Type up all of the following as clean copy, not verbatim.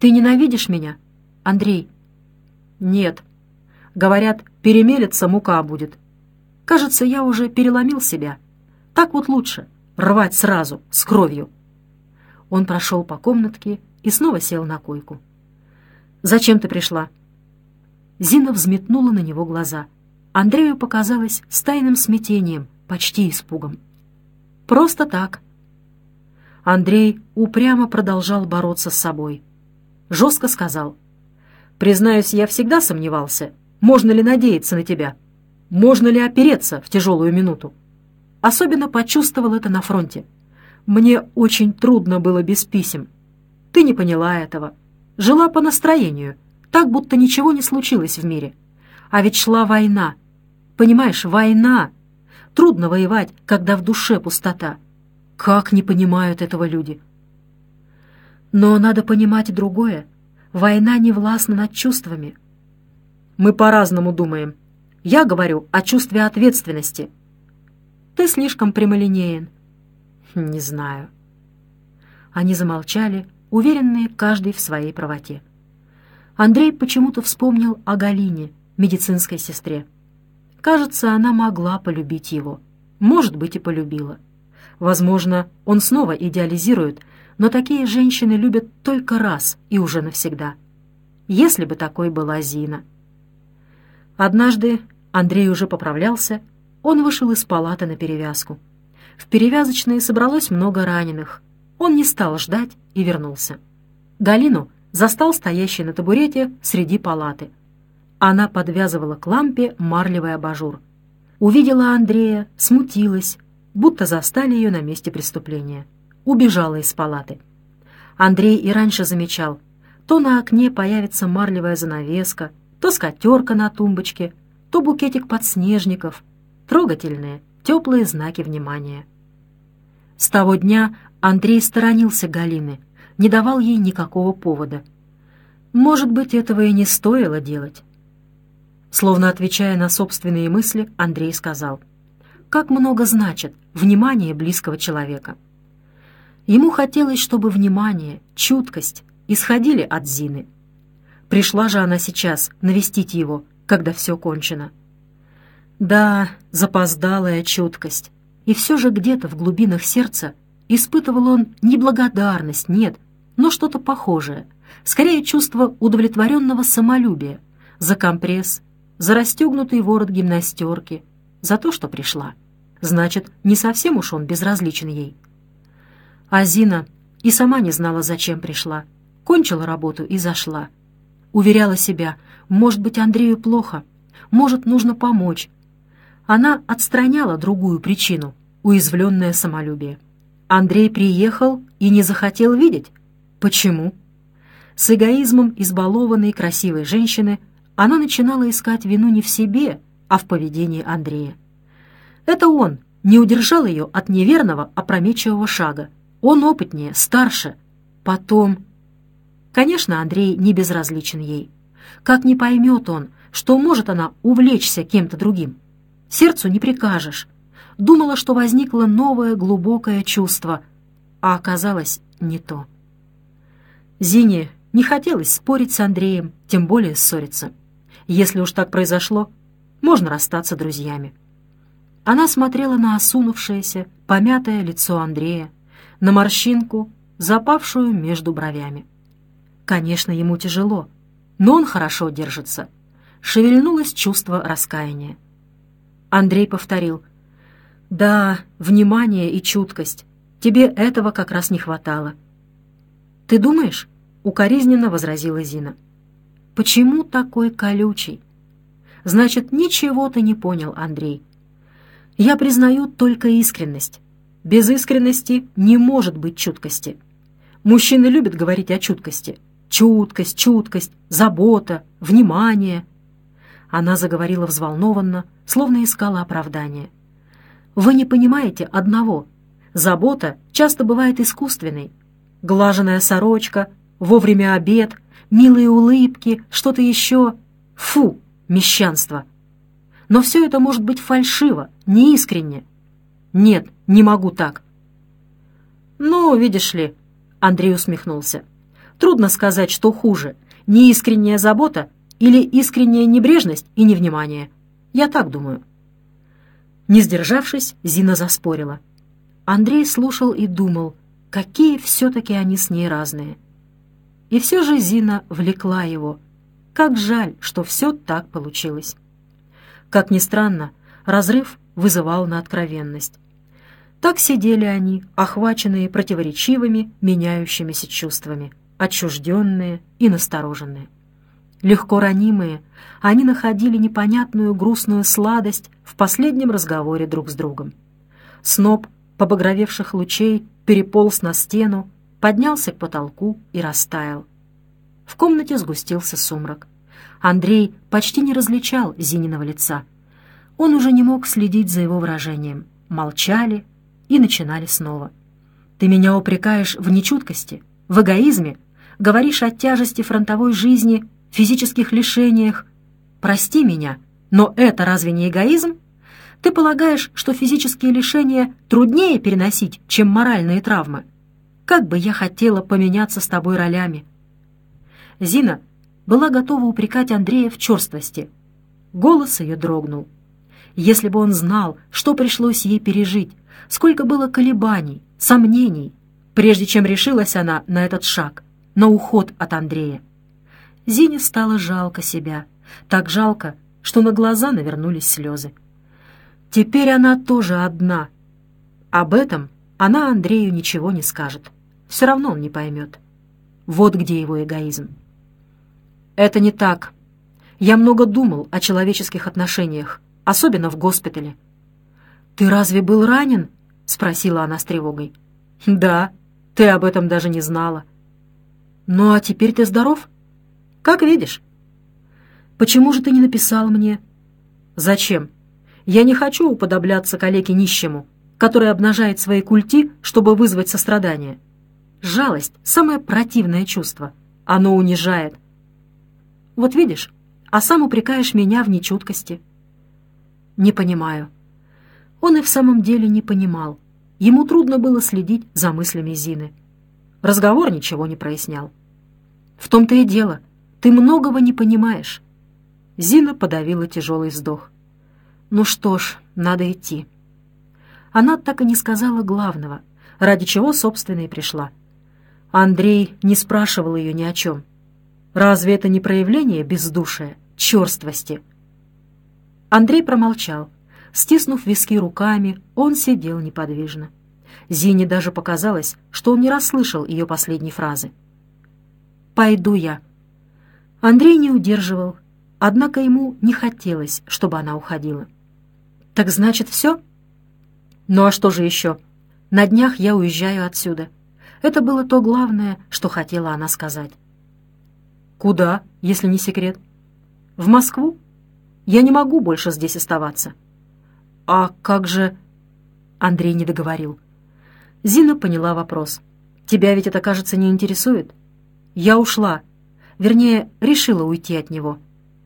Ты ненавидишь меня, Андрей?» «Нет. Говорят, перемелется, мука будет. Кажется, я уже переломил себя. Так вот лучше, рвать сразу, с кровью». Он прошел по комнатке и снова сел на койку. «Зачем ты пришла?» Зина взметнула на него глаза. Андрею показалось с тайным смятением, почти испугом. «Просто так». Андрей упрямо продолжал бороться с собой. Жестко сказал: «Признаюсь, я всегда сомневался, можно ли надеяться на тебя, можно ли опереться в тяжелую минуту. Особенно почувствовал это на фронте. Мне очень трудно было без писем. Ты не поняла этого. Жила по настроению, так, будто ничего не случилось в мире. А ведь шла война. Понимаешь, война. Трудно воевать, когда в душе пустота. Как не понимают этого люди? Но надо понимать и другое. Война не властна над чувствами. Мы по-разному думаем. Я говорю о чувстве ответственности. Ты слишком прямолинеен». «Не знаю». Они замолчали, уверенные каждый в своей правоте. Андрей почему-то вспомнил о Галине, медицинской сестре. Кажется, она могла полюбить его. Может быть, и полюбила. Возможно, он снова идеализирует, но такие женщины любят только раз и уже навсегда. Если бы такой была Зина. Однажды Андрей уже поправлялся, он вышел из палаты на перевязку. В перевязочной собралось много раненых. Он не стал ждать и вернулся. Галину застал стоящей на табурете среди палаты. Она подвязывала к лампе марлевый абажур. Увидела Андрея, смутилась, будто застали ее на месте преступления. Убежала из палаты. Андрей и раньше замечал, то на окне появится марлевая занавеска, то скатерка на тумбочке, то букетик подснежников. Трогательные, теплые знаки внимания. С того дня Андрей сторонился Галины, не давал ей никакого повода. Может быть, этого и не стоило делать. Словно отвечая на собственные мысли, Андрей сказал: «Как много значит внимание близкого человека». Ему хотелось, чтобы внимание, чуткость исходили от Зины. Пришла же она сейчас навестить его, когда все кончено. Да, запоздалая чуткость. И все же где-то в глубинах сердца испытывал он не благодарность, нет, но что-то похожее, скорее чувство удовлетворенного самолюбия за компресс, за расстегнутый ворот гимнастерки, за то, что пришла. Значит, не совсем уж он безразличен ей. А Зина и сама не знала, зачем пришла. Кончила работу и зашла. Уверяла себя, может быть, Андрею плохо, может, нужно помочь. Она отстраняла другую причину — уязвленное самолюбие. Андрей приехал и не захотел видеть. Почему? С эгоизмом избалованной красивой женщины она начинала искать вину не в себе, а в поведении Андрея. Это он не удержал ее от неверного, опрометчивого шага. Он опытнее, старше. Потом... Конечно, Андрей не безразличен ей. Как не поймет он, что может она увлечься кем-то другим? Сердцу не прикажешь. Думала, что возникло новое глубокое чувство, а оказалось не то. Зине не хотелось спорить с Андреем, тем более ссориться. Если уж так произошло, можно расстаться друзьями. Она смотрела на осунувшееся, помятое лицо Андрея, на морщинку, запавшую между бровями. Конечно, ему тяжело, но он хорошо держится. Шевельнулось чувство раскаяния. Андрей повторил: «Да, внимание и чуткость. Тебе этого как раз не хватало». «Ты думаешь?» — укоризненно возразила Зина. «Почему такой колючий?» «Значит, ничего ты не понял, Андрей. Я признаю только искренность. Без искренности не может быть чуткости. Мужчины любят говорить о чуткости. Чуткость, чуткость, забота, внимание». Она заговорила взволнованно, словно искала оправдания. «Вы не понимаете одного. Забота часто бывает искусственной. Глаженная сорочка, вовремя обед, милые улыбки, что-то еще. Фу, мещанство. Но все это может быть фальшиво, неискренне. Нет, не могу так». «Ну, видишь ли», — Андрей усмехнулся, Трудно сказать, что хуже — неискренняя забота или искренняя небрежность и невнимание. Я так думаю». Не сдержавшись, Зина заспорила. Андрей слушал и думал, какие все-таки они с ней разные. И все же Зина влекла его. Как жаль, что все так получилось. Как ни странно, разрыв вызывал на откровенность. Так сидели они, охваченные противоречивыми, меняющимися чувствами, отчужденные и настороженные. Легко ранимые, они находили непонятную грустную сладость в последнем разговоре друг с другом. Сноп побагровевших лучей переполз на стену, поднялся к потолку и растаял. В комнате сгустился сумрак. Андрей почти не различал Зининого лица. Он уже не мог следить за его выражением. Молчали и начинали снова. «Ты меня упрекаешь в нечуткости, в эгоизме, говоришь о тяжести фронтовой жизни, физических лишениях. Прости меня, но это разве не эгоизм? Ты полагаешь, что физические лишения труднее переносить, чем моральные травмы? Как бы я хотела поменяться с тобой ролями». Зина была готова упрекать Андрея в черствости. Голос ее дрогнул. Если бы он знал, что пришлось ей пережить, сколько было колебаний, сомнений, прежде чем решилась она на этот шаг, на уход от Андрея. Зине стало жалко себя, так жалко, что на глаза навернулись слезы. Теперь она тоже одна. Об этом она Андрею ничего не скажет. Все равно он не поймет. Вот где его эгоизм. «Это не так. Я много думал о человеческих отношениях, особенно в госпитале». «Ты разве был ранен?» — спросила она с тревогой. «Да, ты об этом даже не знала». «Ну а теперь ты здоров?» «Как видишь». «Почему же ты не написал мне?» «Зачем? Я не хочу уподобляться калеке нищему, который обнажает свои культи, чтобы вызвать сострадание. Жалость — самое противное чувство. Оно унижает. Вот видишь, а сам упрекаешь меня в нечуткости». «Не понимаю». Он и в самом деле не понимал. Ему трудно было следить за мыслями Зины. Разговор ничего не прояснял. «В том-то и дело. Ты многого не понимаешь». Зина подавила тяжелый вздох. «Ну что ж, надо идти». Она так и не сказала главного, ради чего, собственно, и пришла. Андрей не спрашивал ее ни о чем. Разве это не проявление бездушия, черствости? Андрей промолчал. Стиснув виски руками, он сидел неподвижно. Зине даже показалось, что он не расслышал ее последней фразы. «Пойду я». Андрей не удерживал, однако ему не хотелось, чтобы она уходила. «Так значит, все?» «Ну а что же еще? На днях я уезжаю отсюда». Это было то главное, что хотела она сказать. «Куда, если не секрет?» «В Москву. Я не могу больше здесь оставаться». «А как же...» Андрей не договорил. Зина поняла вопрос. «Тебя ведь это, кажется, не интересует?» «Я ушла. Вернее, решила уйти от него».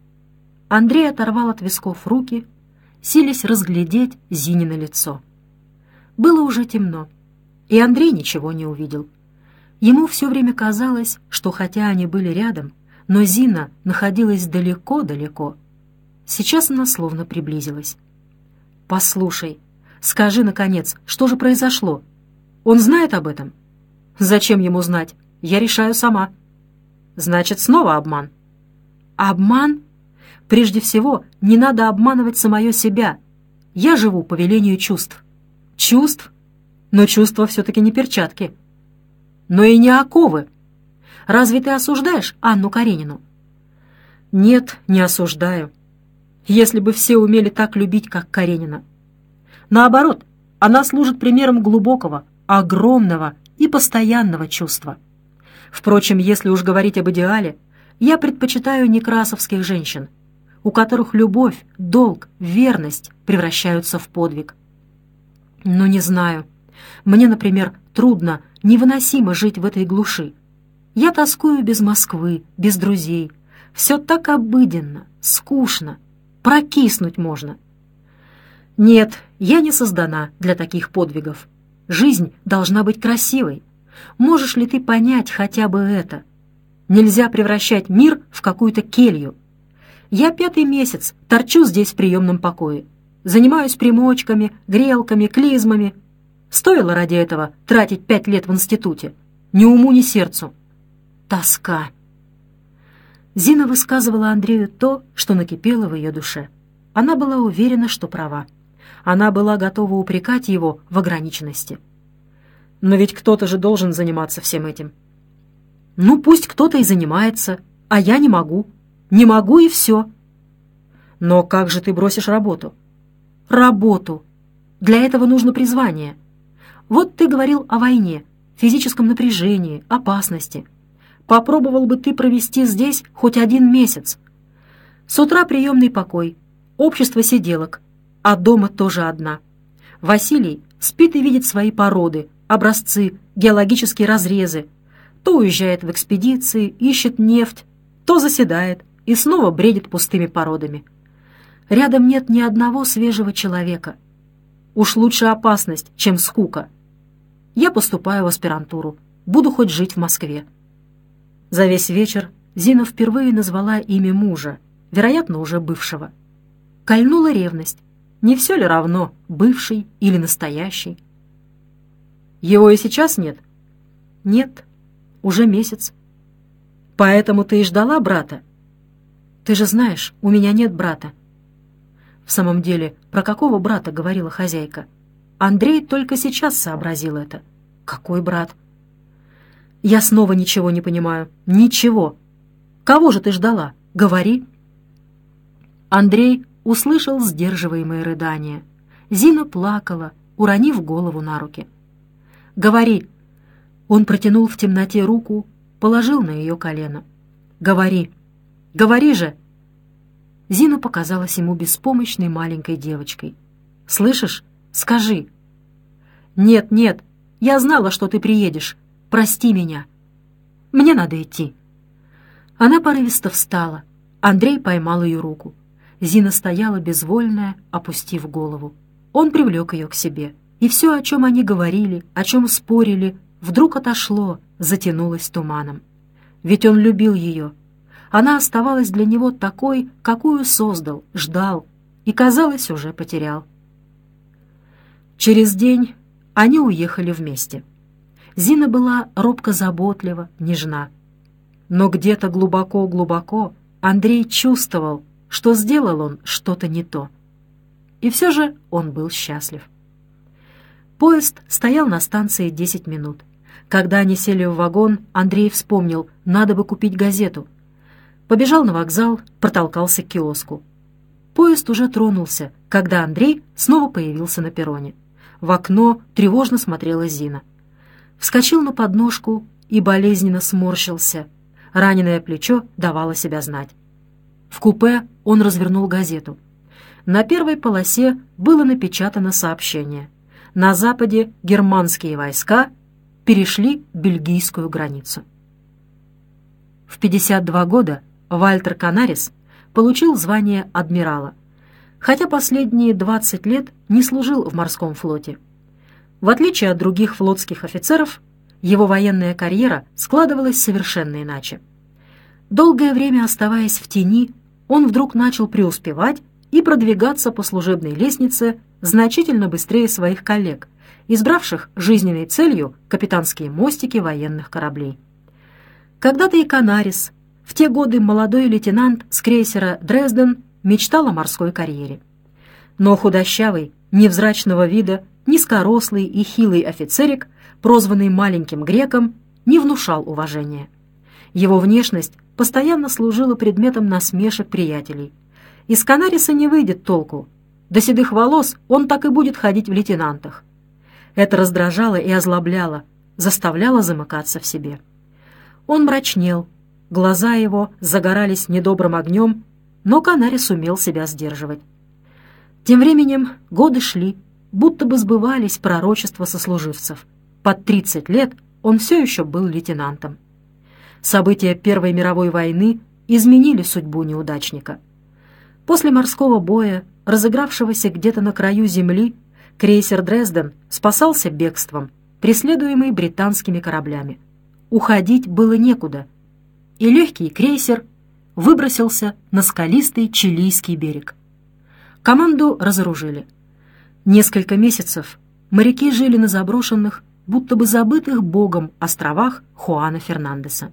Андрей оторвал от висков руки, силясь разглядеть Зинино лицо. Было уже темно, и Андрей ничего не увидел. Ему все время казалось, что хотя они были рядом, но Зина находилась далеко-далеко. Сейчас она словно приблизилась. «Послушай, скажи, наконец, что же произошло? Он знает об этом?» «Зачем ему знать? Я решаю сама». «Значит, снова обман». «Обман? Прежде всего, не надо обманывать самое себя. Я живу по велению чувств». «Чувств? Но чувства все-таки не перчатки». «Но и не оковы. Разве ты осуждаешь Анну Каренину?» «Нет, не осуждаю. Если бы все умели так любить, как Каренина. Наоборот, она служит примером глубокого, огромного и постоянного чувства. Впрочем, если уж говорить об идеале, я предпочитаю некрасовских женщин, у которых любовь, долг, верность превращаются в подвиг. Но не знаю. Мне, например, трудно, невыносимо жить в этой глуши. Я тоскую без Москвы, без друзей. Все так обыденно, скучно. Прокиснуть можно. Нет, я не создана для таких подвигов. Жизнь должна быть красивой. Можешь ли ты понять хотя бы это? Нельзя превращать мир в какую-то келью. Я 5-й месяц торчу здесь в приемном покое. Занимаюсь примочками, грелками, клизмами. Стоило ради этого тратить 5 лет в институте. Ни уму, ни сердцу. Тоска. Зина высказывала Андрею то, что накипело в ее душе. Она была уверена, что права. Она была готова упрекать его в ограниченности. Но ведь кто-то же должен заниматься всем этим. Ну, пусть кто-то и занимается, а я не могу. Не могу и все. Но как же ты бросишь работу? Работу. Для этого нужно призвание. Вот ты говорил о войне, физическом напряжении, опасности. Попробовал бы ты провести здесь хоть 1 месяц. С утра приемный покой, общество сиделок, а дома тоже одна. Василий спит и видит свои породы, образцы, геологические разрезы. То уезжает в экспедиции, ищет нефть, то заседает и снова бредит пустыми породами. Рядом нет ни одного свежего человека. Уж лучше опасность, чем скука. Я поступаю в аспирантуру, буду хоть жить в Москве. За весь вечер Зина впервые назвала имя мужа, вероятно, уже бывшего. Кольнула ревность. Не все ли равно, бывший или настоящий? Его и сейчас нет? Нет, уже месяц. Поэтому ты и ждала брата? Ты же знаешь, у меня нет брата. В самом деле, про какого брата говорила хозяйка? Андрей только сейчас сообразил это. Какой брат? Я снова ничего не понимаю. Ничего. Кого же ты ждала? Говори. Андрей услышал сдерживаемое рыдание. Зина плакала, уронив голову на руки. «Говори!» Он протянул в темноте руку, положил на ее колено. «Говори! Говори же!» Зина показалась ему беспомощной маленькой девочкой. «Слышишь? Скажи!» «Нет, нет, я знала, что ты приедешь. Прости меня. Мне надо идти». Она порывисто встала. Андрей поймал ее руку. Зина стояла безвольная, опустив голову. Он привлек ее к себе. И все, о чем они говорили, о чем спорили, вдруг отошло, затянулось туманом. Ведь он любил ее. Она оставалась для него такой, какую создал, ждал и, казалось, уже потерял. Через день они уехали вместе. Зина была робко заботлива, нежна. Но где-то глубоко-глубоко Андрей чувствовал, что сделал он что-то не то. И все же он был счастлив. Поезд стоял на станции 10 минут. Когда они сели в вагон, Андрей вспомнил, надо бы купить газету. Побежал на вокзал, протолкался к киоску. Поезд уже тронулся, когда Андрей снова появился на перроне. В окно тревожно смотрела Зина. Вскочил на подножку и болезненно сморщился. Раненое плечо давало себя знать. В купе он развернул газету. На первой полосе было напечатано сообщение. На западе германские войска перешли бельгийскую границу. В 52 года Вальтер Канарис получил звание адмирала, хотя последние 20 лет не служил в морском флоте. В отличие от других флотских офицеров, его военная карьера складывалась совершенно иначе. Долгое время оставаясь в тени, он вдруг начал преуспевать и продвигаться по служебной лестнице значительно быстрее своих коллег, избравших жизненной целью капитанские мостики военных кораблей. Когда-то и Канарис, в те годы молодой лейтенант с крейсера «Дрезден», мечтал о морской карьере. Но худощавый, невзрачного вида, низкорослый и хилый офицерик, прозванный маленьким греком, не внушал уважения. Его внешность постоянно служила предметом насмешек приятелей. Из Канариса не выйдет толку. До седых волос он так и будет ходить в лейтенантах. Это раздражало и озлобляло, заставляло замыкаться в себе. Он мрачнел, глаза его загорались недобрым огнем, но Канарис умел себя сдерживать. Тем временем годы шли, будто бы сбывались пророчества сослуживцев. Под 30 лет он все еще был лейтенантом. События Первой мировой войны изменили судьбу неудачника. После морского боя, разыгравшегося где-то на краю земли, крейсер «Дрезден» спасался бегством, преследуемый британскими кораблями. Уходить было некуда. и легкий крейсер выбросился на скалистый чилийский берег. Команду разоружили. Несколько месяцев моряки жили на заброшенных, будто бы забытых богом островах Хуана Фернандеса.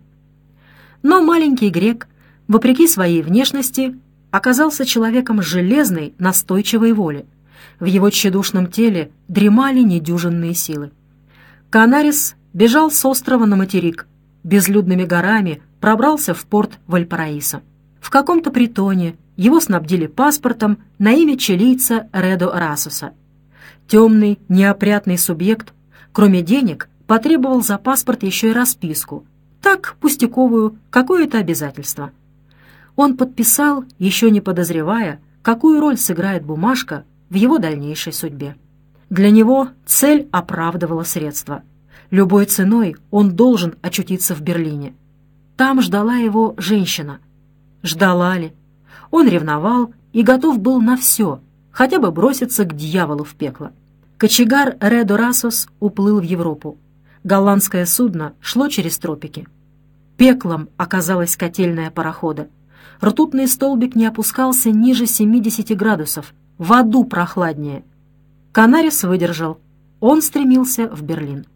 Но маленький грек, вопреки своей внешности, оказался человеком железной, настойчивой воли. В его тщедушном теле дремали недюжинные силы. Канарис бежал с острова на материк, безлюдными горами пробрался в порт Вальпараисо. В каком-то притоне его снабдили паспортом на имя чилийца Редо Расуса. Темный, неопрятный субъект, кроме денег, потребовал за паспорт еще и расписку, так пустяковую, какое-то обязательство. Он подписал, еще не подозревая, какую роль сыграет бумажка в его дальнейшей судьбе. Для него цель оправдывала средства. Любой ценой он должен очутиться в Берлине. Там ждала его женщина. Ждала ли? Он ревновал и готов был на все, хотя бы броситься к дьяволу в пекло. Кочегар Редо Расус уплыл в Европу. Голландское судно шло через тропики. Пеклом оказалась котельная парохода. Ртутный столбик не опускался ниже 70 градусов. В аду прохладнее. Канарис выдержал. Он стремился в Берлин.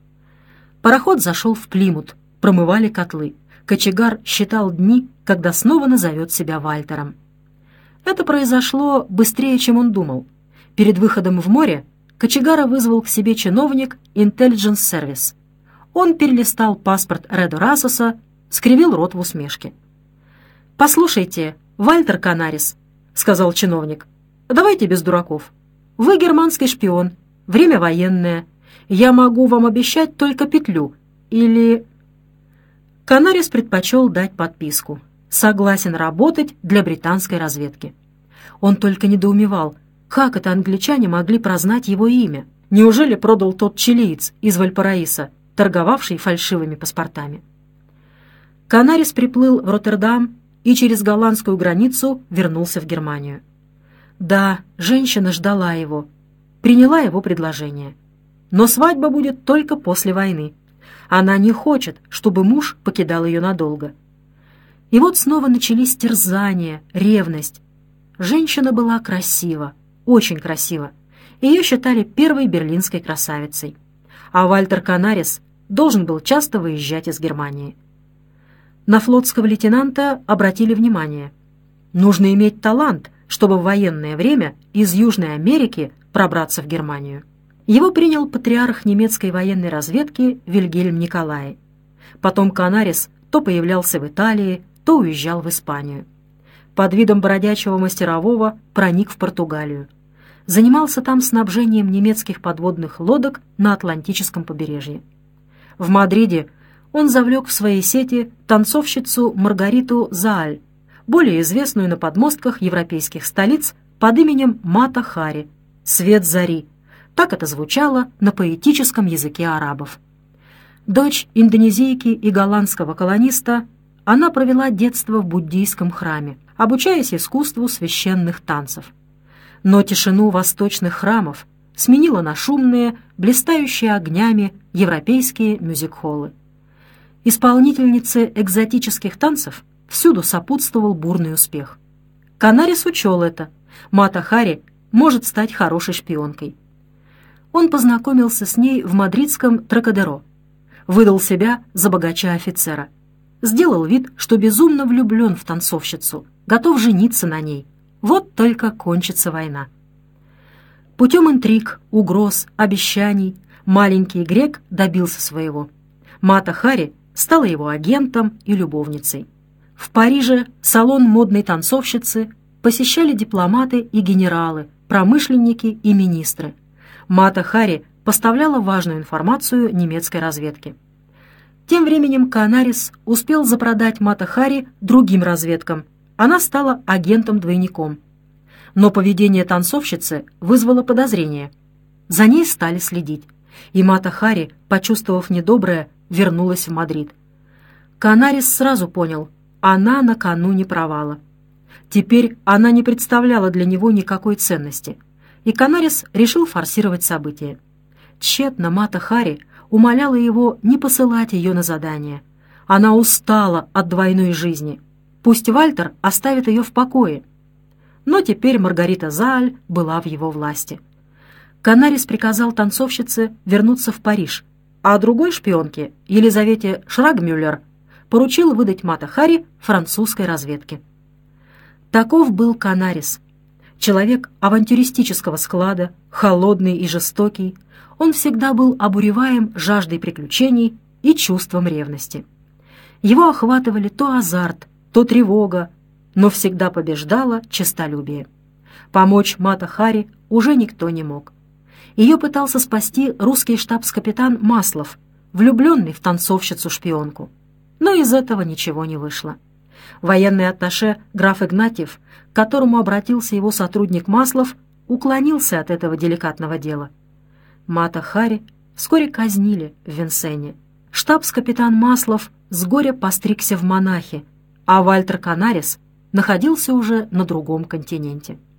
Пароход зашел в Плимут. Промывали котлы. Кочегар считал дни, когда снова назовет себя Вальтером. Это произошло быстрее, чем он думал. Перед выходом в море кочегара вызвал к себе чиновник Intelligence Service. Он перелистал паспорт Редо Расуса, скривил рот в усмешке. «Послушайте, Вальтер Канарис», — сказал чиновник, — «давайте без дураков. Вы германский шпион, время военное. Я могу вам обещать только петлю. Или...» Канарис предпочел дать подписку. Согласен работать для британской разведки. Он только недоумевал, как это англичане могли прознать его имя. Неужели продал тот чилиец из Вальпараисо, торговавший фальшивыми паспортами? Канарис приплыл в Роттердам и через голландскую границу вернулся в Германию. Да, женщина ждала его, приняла его предложение. Но свадьба будет только после войны. Она не хочет, чтобы муж покидал ее надолго. И вот снова начались терзания, ревность. Женщина была красива, очень красива. Ее считали первой берлинской красавицей. А Вальтер Канарис должен был часто выезжать из Германии. На флотского лейтенанта обратили внимание. Нужно иметь талант, чтобы в военное время из Южной Америки пробраться в Германию. Его принял патриарх немецкой военной разведки Вильгельм Николай. Потом Канарис то появлялся в Италии, то уезжал в Испанию. Под видом бродячего мастерового проник в Португалию. Занимался там снабжением немецких подводных лодок на Атлантическом побережье. В Мадриде он завлек в свои сети танцовщицу Маргариту Зааль, более известную на подмостках европейских столиц под именем Мата Хари, «Свет зари». Так это звучало на поэтическом языке арабов. Дочь индонезийки и голландского колониста, она провела детство в буддийском храме, обучаясь искусству священных танцев. Но тишину восточных храмов сменила на шумные, блистающие огнями европейские мюзик-холлы. Исполнительнице экзотических танцев всюду сопутствовал бурный успех. Канарис учел это. Мата Хари может стать хорошей шпионкой. Он познакомился с ней в мадридском Трокадеро, выдал себя за богача-офицера, сделал вид, что безумно влюблен в танцовщицу, готов жениться на ней. Вот только кончится война. Путем интриг, угроз, обещаний маленький грек добился своего. Мата Хари стала его агентом и любовницей. В Париже салон модной танцовщицы посещали дипломаты и генералы, промышленники и министры. Мата Хари поставляла важную информацию немецкой разведке. Тем временем Канарис успел запродать Мата Хари другим разведкам. Она стала агентом-двойником. Но поведение танцовщицы вызвало подозрение. За ней стали следить. И Мата Хари, почувствовав недоброе, вернулась в Мадрид. Канарис сразу понял, она накануне провала. Теперь она не представляла для него никакой ценности. И Канарис решил форсировать события. Тщетно Мата Хари умоляла его не посылать ее на задание. Она устала от двойной жизни. Пусть Вальтер оставит ее в покое. Но теперь Маргарита Зааль была в его власти. Канарис приказал танцовщице вернуться в Париж, а другой шпионке, Елизавете Шрагмюллер, поручил выдать Мата Хари французской разведке. Таков был Канарис. Человек авантюристического склада, холодный и жестокий, он всегда был обуреваем жаждой приключений и чувством ревности. Его охватывали то азарт, то тревога, но всегда побеждало честолюбие. Помочь Мата Хари уже никто не мог. Ее пытался спасти русский штабс-капитан Маслов, влюбленный в танцовщицу-шпионку. Но из этого ничего не вышло. Военный атташе граф Игнатьев, к которому обратился его сотрудник Маслов, уклонился от этого деликатного дела. Мата Хари вскоре казнили в Винсене. Штабс-капитан Маслов с горя постригся в монахи, а Вальтер Канарис находился уже на другом континенте.